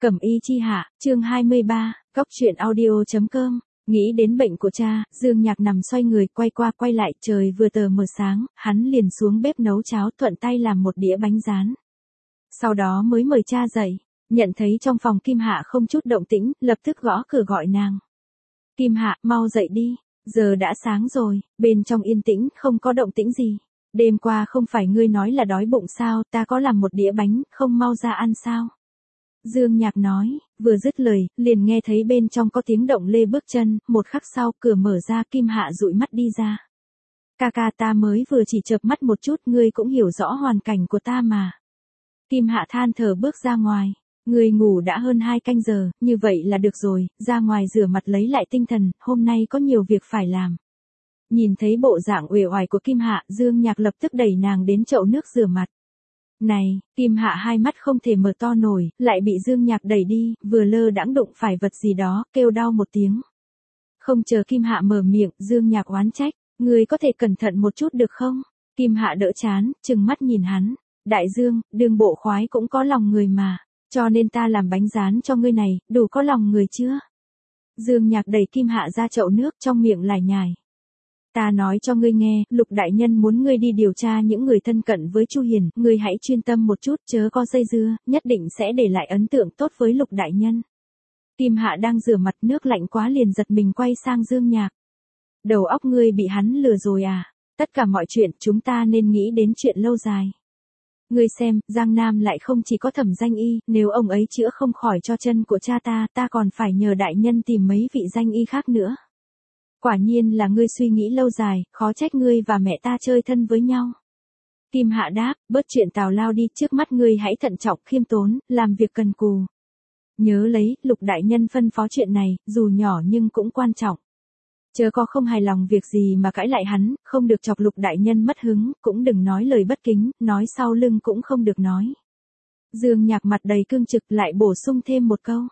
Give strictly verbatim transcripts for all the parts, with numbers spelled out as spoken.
Cẩm y chi hạ, chương hai mươi ba, Cóc truyện audio.com. Nghĩ đến bệnh của cha, Dương Nhạc nằm xoay người quay qua quay lại, trời vừa tờ mờ sáng, hắn liền xuống bếp nấu cháo, thuận tay làm một đĩa bánh rán. Sau đó mới mời cha dậy, nhận thấy trong phòng Kim Hạ không chút động tĩnh, lập tức gõ cửa gọi nàng. Kim Hạ, mau dậy đi, giờ đã sáng rồi, bên trong yên tĩnh, không có động tĩnh gì. Đêm qua không phải ngươi nói là đói bụng sao, ta có làm một đĩa bánh, không mau ra ăn sao? Dương Nhạc nói, vừa dứt lời, liền nghe thấy bên trong có tiếng động lê bước chân, một khắc sau cửa mở ra, Kim Hạ dụi mắt đi ra. Ca ca, ta mới vừa chỉ chợp mắt một chút, ngươi cũng hiểu rõ hoàn cảnh của ta mà. Kim Hạ than thở bước ra ngoài, ngươi ngủ đã hơn hai canh giờ, như vậy là được rồi, ra ngoài rửa mặt lấy lại tinh thần, hôm nay có nhiều việc phải làm. Nhìn thấy bộ dạng uể oải của Kim Hạ, Dương Nhạc lập tức đẩy nàng đến chậu nước rửa mặt. Này, Kim Hạ hai mắt không thể mở to nổi, lại bị Dương Nhạc đẩy đi, vừa lơ đãng đụng phải vật gì đó, kêu đau một tiếng. Không chờ Kim Hạ mở miệng, Dương Nhạc oán trách, ngươi có thể cẩn thận một chút được không? Kim Hạ đỡ chán, trừng mắt nhìn hắn, Đại Dương, đường bộ khoái cũng có lòng người mà, cho nên ta làm bánh rán cho ngươi này, đủ có lòng người chưa? Dương Nhạc đẩy Kim Hạ ra chậu nước, trong miệng lải nhải. Ta nói cho ngươi nghe, Lục đại nhân muốn ngươi đi điều tra những người thân cận với Chu Hiền, ngươi hãy chuyên tâm một chút, chớ có dây dưa, nhất định sẽ để lại ấn tượng tốt với Lục đại nhân. Kim Hạ đang rửa mặt, nước lạnh quá liền giật mình quay sang Dương Nhạc. Đầu óc ngươi bị hắn lừa rồi à? Tất cả mọi chuyện chúng ta nên nghĩ đến chuyện lâu dài. Ngươi xem, Giang Nam lại không chỉ có Thẩm danh y, nếu ông ấy chữa không khỏi cho chân của cha ta, ta còn phải nhờ đại nhân tìm mấy vị danh y khác nữa. Quả nhiên là ngươi suy nghĩ lâu dài, khó trách ngươi và mẹ ta chơi thân với nhau. Kim Hạ đáp, bớt chuyện tào lao đi, trước mắt ngươi hãy thận trọng khiêm tốn, làm việc cần cù. Nhớ lấy, Lục đại nhân phân phó chuyện này, dù nhỏ nhưng cũng quan trọng. Chớ có không hài lòng việc gì mà cãi lại hắn, không được chọc Lục đại nhân mất hứng, cũng đừng nói lời bất kính, nói sau lưng cũng không được nói. Dương Nhạc mặt đầy cương trực lại bổ sung thêm một câu.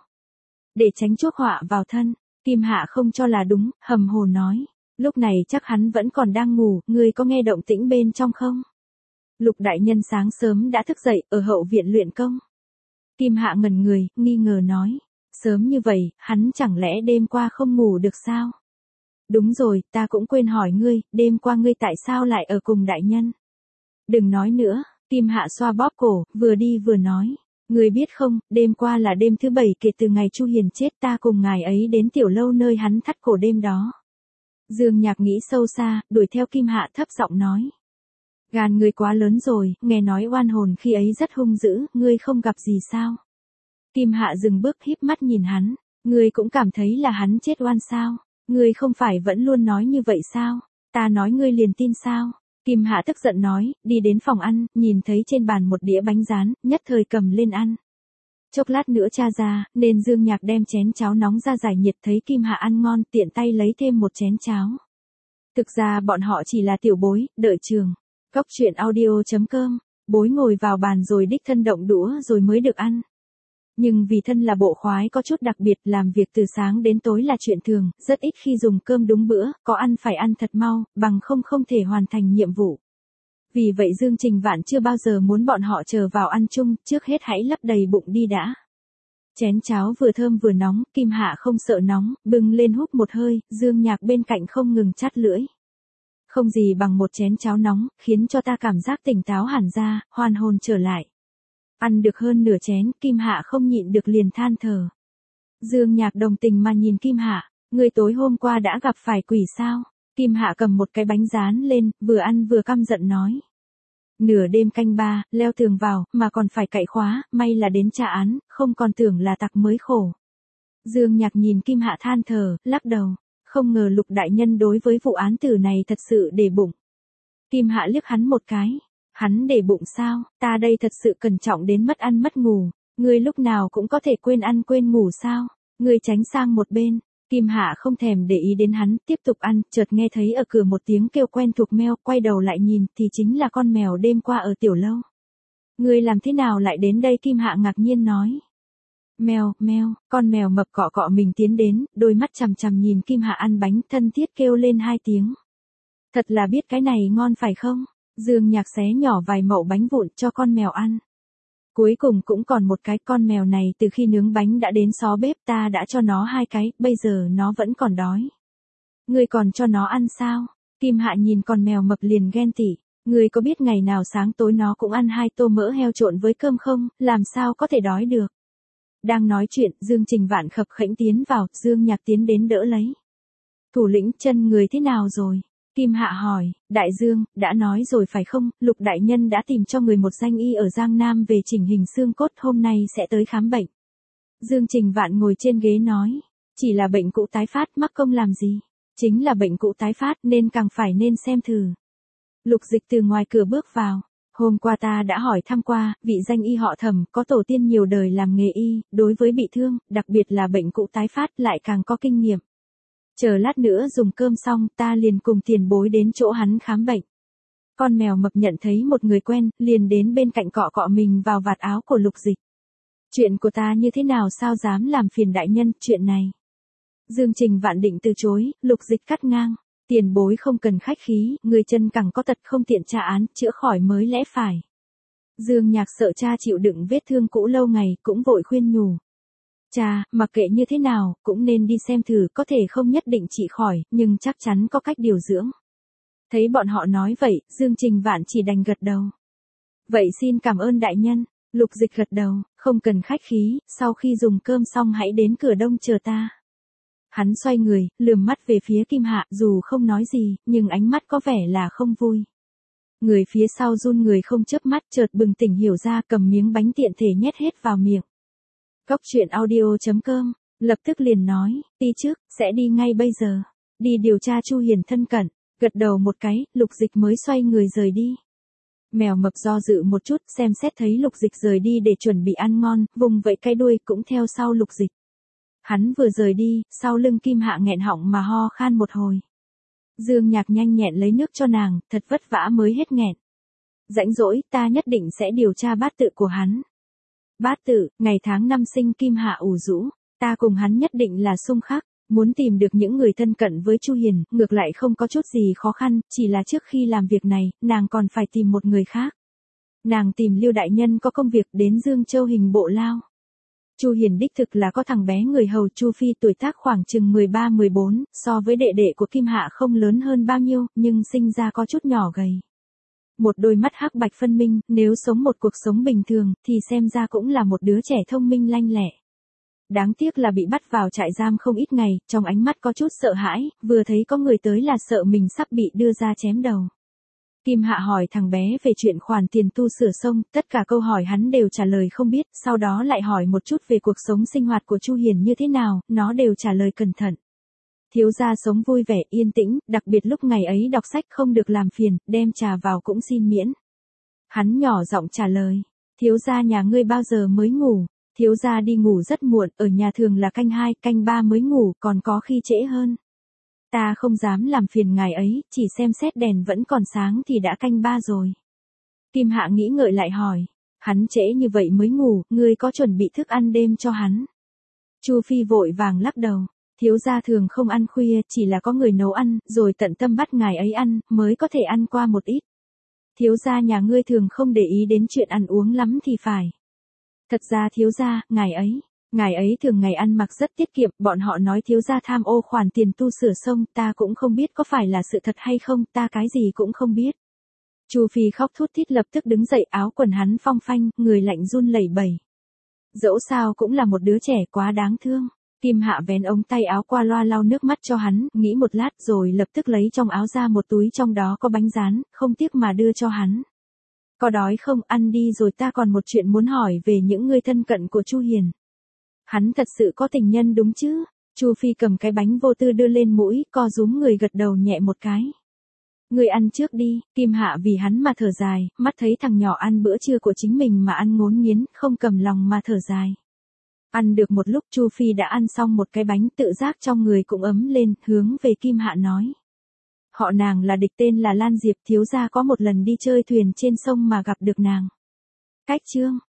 Để tránh chuốc họa vào thân. Kim Hạ không cho là đúng, hầm hồ nói. Lúc này chắc hắn vẫn còn đang ngủ, ngươi có nghe động tĩnh bên trong không? Lục đại nhân sáng sớm đã thức dậy, ở hậu viện luyện công. Kim Hạ ngẩn người, nghi ngờ nói. Sớm như vậy, hắn chẳng lẽ đêm qua không ngủ được sao? Đúng rồi, ta cũng quên hỏi ngươi, đêm qua ngươi tại sao lại ở cùng đại nhân? Đừng nói nữa, Kim Hạ xoa bóp cổ, vừa đi vừa nói. Ngươi biết không, đêm qua là đêm thứ bảy kể từ ngày Chu Hiền chết, ta cùng ngài ấy đến tiểu lâu nơi hắn thắt cổ đêm đó. Dương Nhạc nghĩ sâu xa, đuổi theo Kim Hạ thấp giọng nói. Gan ngươi quá lớn rồi, nghe nói oan hồn khi ấy rất hung dữ, ngươi không gặp gì sao? Kim Hạ dừng bước híp mắt nhìn hắn, ngươi cũng cảm thấy là hắn chết oan sao? Ngươi không phải vẫn luôn nói như vậy sao? Ta nói ngươi liền tin sao? Kim Hạ tức giận nói, đi đến phòng ăn, nhìn thấy trên bàn một đĩa bánh rán, nhất thời cầm lên ăn. Chốc lát nữa cha ra, nên Dương Nhạc đem chén cháo nóng ra giải nhiệt, thấy Kim Hạ ăn ngon, tiện tay lấy thêm một chén cháo. Thực ra bọn họ chỉ là tiểu bối, đợi trường. Cóc truyện audio.com, bối ngồi vào bàn rồi đích thân động đũa rồi mới được ăn. Nhưng vì thân là bộ khoái có chút đặc biệt, làm việc từ sáng đến tối là chuyện thường, rất ít khi dùng cơm đúng bữa, có ăn phải ăn thật mau, bằng không không thể hoàn thành nhiệm vụ. Vì vậy Dương Trình Vạn chưa bao giờ muốn bọn họ chờ vào ăn chung, trước hết hãy lấp đầy bụng đi đã. Chén cháo vừa thơm vừa nóng, Kim Hạ không sợ nóng, bưng lên húp một hơi, Dương Nhạc bên cạnh không ngừng chát lưỡi. Không gì bằng một chén cháo nóng, khiến cho ta cảm giác tỉnh táo hẳn ra, hoàn hồn trở lại. Ăn được hơn nửa chén, Kim Hạ không nhịn được liền than thở. Dương Nhạc đồng tình mà nhìn Kim Hạ, ngươi tối hôm qua đã gặp phải quỷ sao? Kim Hạ cầm một cái bánh rán lên, vừa ăn vừa căm giận nói. Nửa đêm canh ba, leo tường vào, mà còn phải cậy khóa, may là đến trả án, không còn tưởng là tặc mới khổ. Dương Nhạc nhìn Kim Hạ than thở, lắc đầu, không ngờ Lục đại nhân đối với vụ án tử này thật sự để bụng. Kim Hạ liếc hắn một cái. Hắn để bụng sao, ta đây thật sự cẩn trọng đến mất ăn mất ngủ, ngươi lúc nào cũng có thể quên ăn quên ngủ sao, ngươi tránh sang một bên. Kim Hạ không thèm để ý đến hắn, tiếp tục ăn, chợt nghe thấy ở cửa một tiếng kêu quen thuộc meo, quay đầu lại nhìn, thì chính là con mèo đêm qua ở tiểu lâu. Ngươi làm thế nào lại đến đây? Kim Hạ ngạc nhiên nói. Mèo, mèo, con mèo mập cọ cọ mình tiến đến, đôi mắt chằm chằm nhìn Kim Hạ ăn bánh, thân thiết kêu lên hai tiếng. Thật là biết cái này ngon phải không? Dương Nhạc xé nhỏ vài mẩu bánh vụn cho con mèo ăn. Cuối cùng cũng còn một cái, con mèo này từ khi nướng bánh đã đến xó bếp, ta đã cho nó hai cái, bây giờ nó vẫn còn đói. Ngươi còn cho nó ăn sao? Kim Hạ nhìn con mèo mập liền ghen tị. Ngươi có biết ngày nào sáng tối nó cũng ăn hai tô mỡ heo trộn với cơm không, làm sao có thể đói được. Đang nói chuyện, Dương Trình Vạn khập khẽnh tiến vào, Dương Nhạc tiến đến đỡ lấy. Thủ lĩnh, chân người thế nào rồi? Kim Hạ hỏi, Đại Dương, đã nói rồi phải không, Lục Đại Nhân đã tìm cho người một danh y ở Giang Nam về chỉnh hình xương cốt, hôm nay sẽ tới khám bệnh. Dương Trình Vạn ngồi trên ghế nói, chỉ là bệnh cũ tái phát, mắc công làm gì? Chính là bệnh cũ tái phát nên càng phải nên xem thử. Lục Dịch từ ngoài cửa bước vào. Hôm qua ta đã hỏi thăm qua, vị danh y họ Thẩm, có tổ tiên nhiều đời làm nghề y, đối với bị thương, đặc biệt là bệnh cũ tái phát lại càng có kinh nghiệm. Chờ lát nữa dùng cơm xong, ta liền cùng tiền bối đến chỗ hắn khám bệnh. Con mèo mập nhận thấy một người quen, liền đến bên cạnh cọ cọ mình vào vạt áo của Lục Dịch. Chuyện của ta như thế nào, sao dám làm phiền đại nhân, chuyện này. Dương Trình Vạn định từ chối, Lục Dịch cắt ngang. Tiền bối không cần khách khí, người chân cẳng có tật không tiện tra án, chữa khỏi mới lẽ phải. Dương Nhạc sợ cha chịu đựng vết thương cũ lâu ngày, cũng vội khuyên nhủ. Cha, mặc kệ như thế nào, cũng nên đi xem thử, có thể không nhất định trị khỏi, nhưng chắc chắn có cách điều dưỡng. Thấy bọn họ nói vậy, Dương Trình Vạn chỉ đành gật đầu. Vậy xin cảm ơn đại nhân. Lục Dịch gật đầu, không cần khách khí, sau khi dùng cơm xong hãy đến cửa đông chờ ta. Hắn xoay người, lườm mắt về phía Kim Hạ, dù không nói gì, nhưng ánh mắt có vẻ là không vui. Người phía sau run người không chớp mắt, chợt bừng tỉnh hiểu ra, cầm miếng bánh tiện thể nhét hết vào miệng. Cóc truyện audio chấm com, lập tức liền nói, đi trước, sẽ đi ngay bây giờ. Đi điều tra Chu Hiền thân cận, gật đầu một cái, Lục Dịch mới xoay người rời đi. Mèo mập do dự một chút, xem xét thấy Lục Dịch rời đi để chuẩn bị ăn ngon, vùng vẫy cái đuôi cũng theo sau Lục Dịch. Hắn vừa rời đi, sau lưng Kim Hạ nghẹn họng mà ho khan một hồi. Dương Nhạc nhanh nhẹn lấy nước cho nàng, thật vất vả mới hết nghẹn. Rãnh rỗi, ta nhất định sẽ điều tra bát tự của hắn. Bát tự, ngày tháng năm sinh, Kim Hạ ủ rũ, ta cùng hắn nhất định là xung khắc, muốn tìm được những người thân cận với Chu Hiền, ngược lại không có chút gì khó khăn, chỉ là trước khi làm việc này, nàng còn phải tìm một người khác. Nàng tìm Lưu đại nhân có công việc đến Dương Châu Hình Bộ Lao. Chu Hiền đích thực là có thằng bé người hầu Chu Phi tuổi tác khoảng chừng mười ba mười bốn, so với đệ đệ của Kim Hạ không lớn hơn bao nhiêu, nhưng sinh ra có chút nhỏ gầy. Một đôi mắt hắc bạch phân minh, nếu sống một cuộc sống bình thường, thì xem ra cũng là một đứa trẻ thông minh lanh lẹ. Đáng tiếc là bị bắt vào trại giam không ít ngày, trong ánh mắt có chút sợ hãi, vừa thấy có người tới là sợ mình sắp bị đưa ra chém đầu. Kim Hạ hỏi thằng bé về chuyện khoản tiền tu sửa sông, tất cả câu hỏi hắn đều trả lời không biết, sau đó lại hỏi một chút về cuộc sống sinh hoạt của Chu Hiền như thế nào, nó đều trả lời cẩn thận. Thiếu gia sống vui vẻ yên tĩnh, đặc biệt lúc ngày ấy đọc sách không được làm phiền, đem trà vào cũng xin miễn. Hắn nhỏ giọng trả lời, thiếu gia nhà ngươi bao giờ mới ngủ? Thiếu gia đi ngủ rất muộn, ở nhà thường là canh hai, canh ba mới ngủ, còn có khi trễ hơn. Ta không dám làm phiền ngài ấy, chỉ xem xét đèn vẫn còn sáng thì đã canh ba rồi. Kim Hạ nghĩ ngợi lại hỏi, hắn trễ như vậy mới ngủ, ngươi có chuẩn bị thức ăn đêm cho hắn? Chu Phi vội vàng lắc đầu, thiếu gia thường không ăn khuya, chỉ là có người nấu ăn, rồi tận tâm bắt ngài ấy ăn, mới có thể ăn qua một ít. Thiếu gia nhà ngươi thường không để ý đến chuyện ăn uống lắm thì phải. Thật ra thiếu gia, ngài ấy, ngài ấy thường ngày ăn mặc rất tiết kiệm, bọn họ nói thiếu gia tham ô khoản tiền tu sửa sông, ta cũng không biết có phải là sự thật hay không, ta cái gì cũng không biết. Chu Phi khóc thút thít lập tức đứng dậy, áo quần hắn phong phanh, người lạnh run lẩy bẩy. Dẫu sao cũng là một đứa trẻ quá đáng thương. Kim Hạ vén ống tay áo qua loa lau nước mắt cho hắn, nghĩ một lát rồi lập tức lấy trong áo ra một túi trong đó có bánh rán, không tiếc mà đưa cho hắn. Có đói không, ăn đi rồi, ta còn một chuyện muốn hỏi về những người thân cận của Chu Hiền. Hắn thật sự có tình nhân đúng chứ? Chu Phi cầm cái bánh vô tư đưa lên mũi, co rúm người gật đầu nhẹ một cái. Người ăn trước đi, Kim Hạ vì hắn mà thở dài, mắt thấy thằng nhỏ ăn bữa trưa của chính mình mà ăn ngốn nghiến, không cầm lòng mà thở dài. Ăn được một lúc Chu Phi đã ăn xong một cái bánh, tự giác trong người cũng ấm lên, hướng về Kim Hạ nói. Họ nàng là địch, tên là Lan Diệp, thiếu gia có một lần đi chơi thuyền trên sông mà gặp được nàng. Cách chương